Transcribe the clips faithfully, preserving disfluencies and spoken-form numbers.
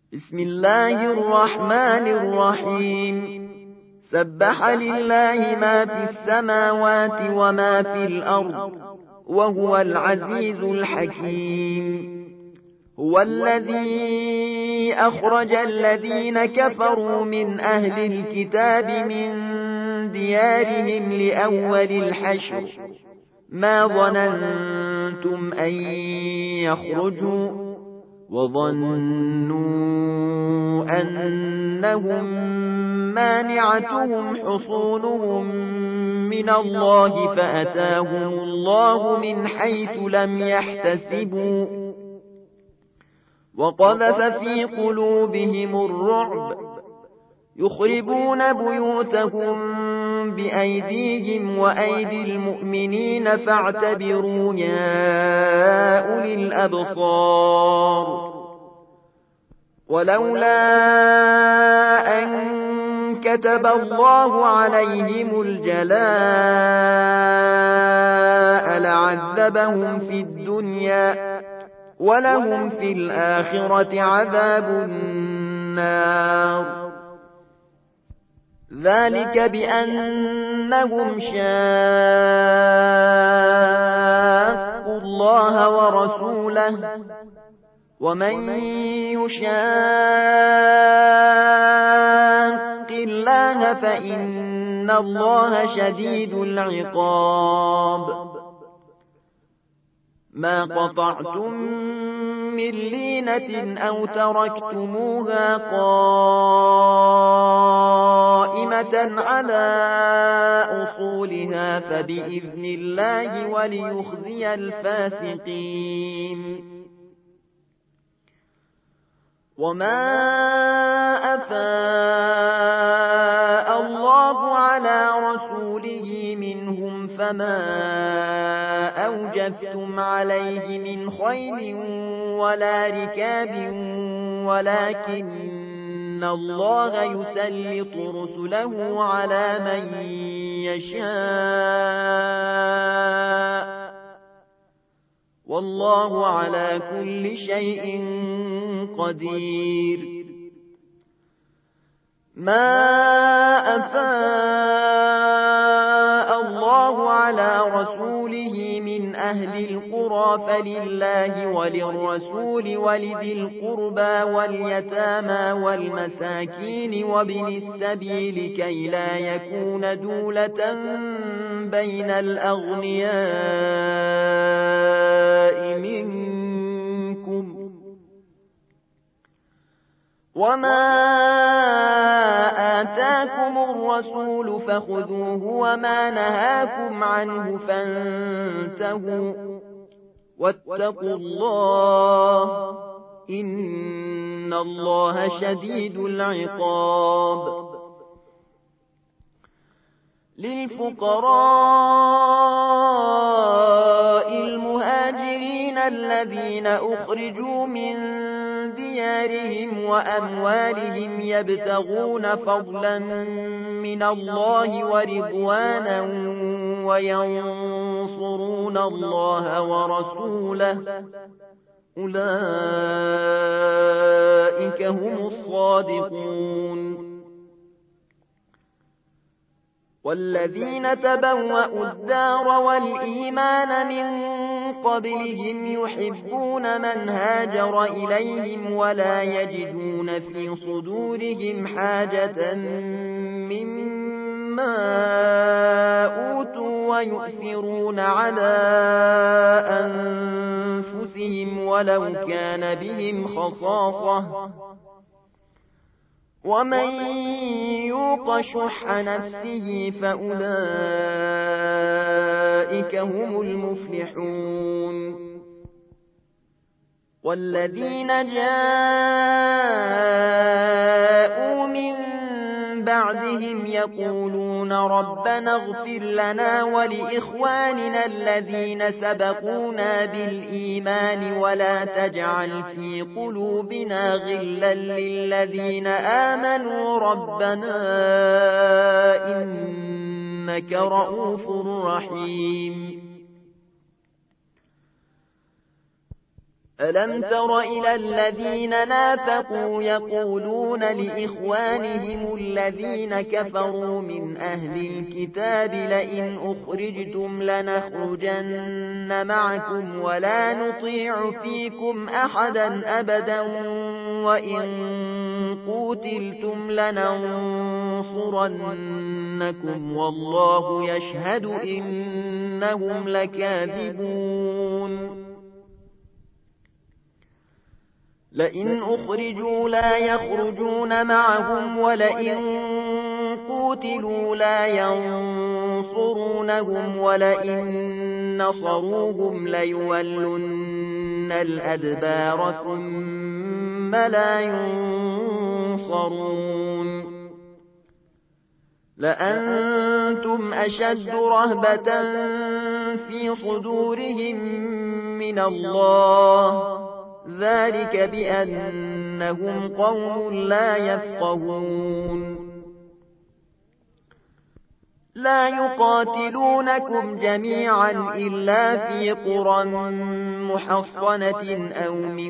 بسم الله الرحمن الرحيم سبح لله ما في السماوات وما في الأرض وهو العزيز الحكيم. هو الذي أخرج الذين كفروا من أهل الكتاب من ديارهم لأول الحشر ما ظننتم أن يخرجوا وظنوا أنهم مانعتهم حصونهم من الله فأتاهم الله من حيث لم يحتسبوا وقذف في قلوبهم الرعب يخربون بيوتهم بأيديهم وأيدي المؤمنين فاعتبروا يا أولي الأبصار. ولولا أن كتب الله عليهم الجلاء لعذبهم في الدنيا ولهم في الآخرة عذاب النار. ذلك بأنهم شاقوا الله ورسوله ومن يشاق الله فإن الله شديد العقاب. ما قطعتم من لينة أو تركتموها قائمة على أصولها فبإذن الله وليخزي الفاسقين. وما أفاء الله على رسوله منهم فما أوجفتم عليه من خيل ولا ركاب ولكن الله يسلط رسله على من يشاء والله على كل شيء قدير. ما أفاء الله على رسوله من أهل القرى فلله وللرسول ولذي القربى واليتامى والمساكين وابن السبيل كي لا يكون دولة بين الأغنياء منكم. وما آتاكم الرسول فخذوه وما نهاكم عنه فانتهوا واتقوا الله إن الله شديد العقاب. للفقراء المهاجرين الذين أخرجوا من ديارهم وأموالهم يبتغون فضلا من الله ورضوانا وينصرون الله ورسوله أولئك هم الصادقون. والذين تبوأوا الدار والإيمان من قبلهم يحبون من هاجر إليهم ولا يجدون في صدورهم حاجة مما أوتوا ويؤثرون على أنفسهم ولو كان بهم خصاصة ومن يوق شح نفسه فأولئك هم المفلحون. والذين جاءوا من بعدهم يقولون ربنا اغفر لنا ولإخواننا الذين سبقونا بالإيمان ولا تجعل في قلوبنا غلا للذين آمنوا ربنا إنك رؤوف رحيم. ألم تر إلى الذين نافقوا يقولون لإخوانهم الذين كفروا من أهل الكتاب لئن أخرجتم لنخرجن معكم ولا نطيع فيكم أحدا أبدا وإن قوتلتم لننصرنكم والله يشهد إنهم لكاذبون لئن أخرجوا لا يخرجون معهم ولئن قوتلوا لا ينصرونهم ولئن نصروهم ليولن الأدبار ثم لا ينصرون لأنتم أشد رهبة في صدورهم من الله ذلك بأنهم قوم لا يفقهون لا يقاتلونكم جميعا إلا في قرى محصنة أو من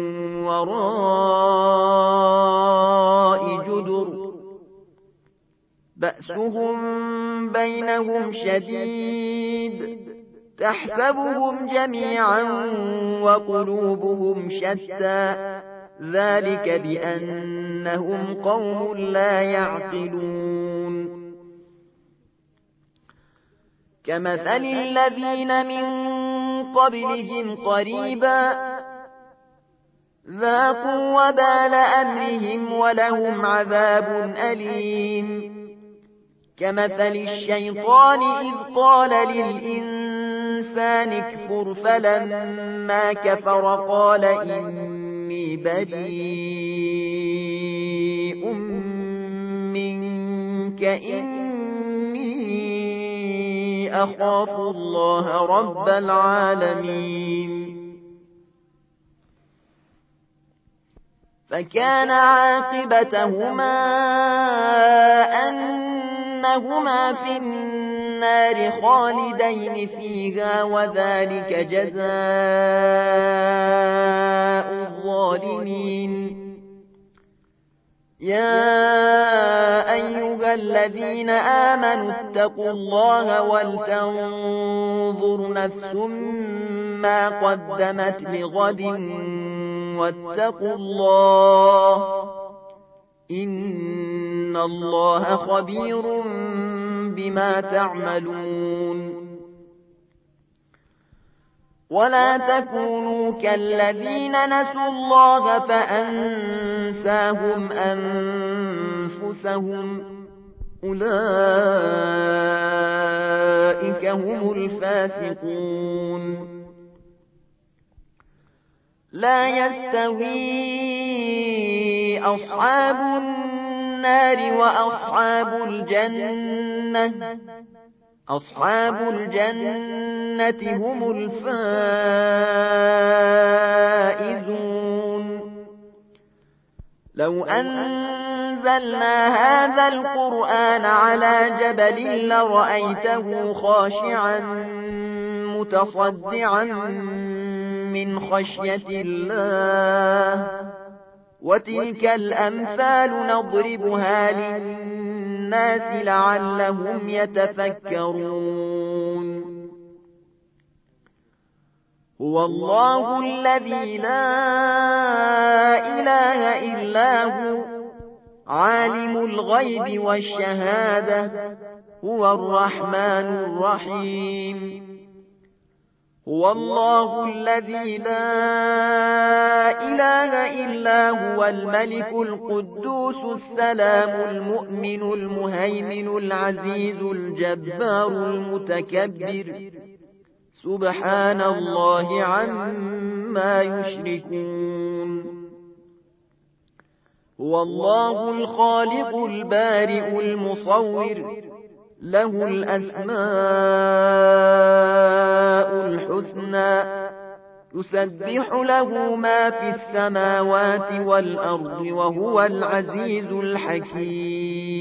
وراء جدر بأسهم بينهم شديد تحسبهم جميعا وقلوبهم شتى ذلك بأنهم قوم لا يعقلون كمثل الذين من قبلهم قريبا ذاقوا وبال أمرهم ولهم عذاب أليم كمثل الشيطان إذ قال للإنسان اكفر فلما كفر قال إني بريء منك إني أخاف الله رب العالمين فكان عاقبتهما أنهما في النار خالدين فيها وذلك جزاء الظالمين يا أيها الذين آمنوا اتقوا الله ولتنظر نفس ما قدمت لغد واتقوا الله إن الله خبير بما تعملون ولا تكونوا كالذين نسوا الله فأنساهم أنفسهم أولئك هم الفاسقون لا يستوي أصحاب النار وأصحاب الجنة أصحاب الجنة هم الفائزون لو أنزلنا هذا القرآن على جبل لرأيته خاشعا متصدعا من خشية الله وتلك الأمثال نضربها للناس لعلهم يتفكرون هو الله الذي لا إله إلا هو عالم الغيب والشهادة هو الرحمن الرحيم هو الله الذي لا إله إلا هو الملك القدوس السلام المؤمن المهيمن العزيز الجبار المتكبر سبحان الله عما يشركون هو الله الخالق البارئ المصور له الأسماء الحسنى يسبح له ما في السماوات والأرض وهو العزيز الحكيم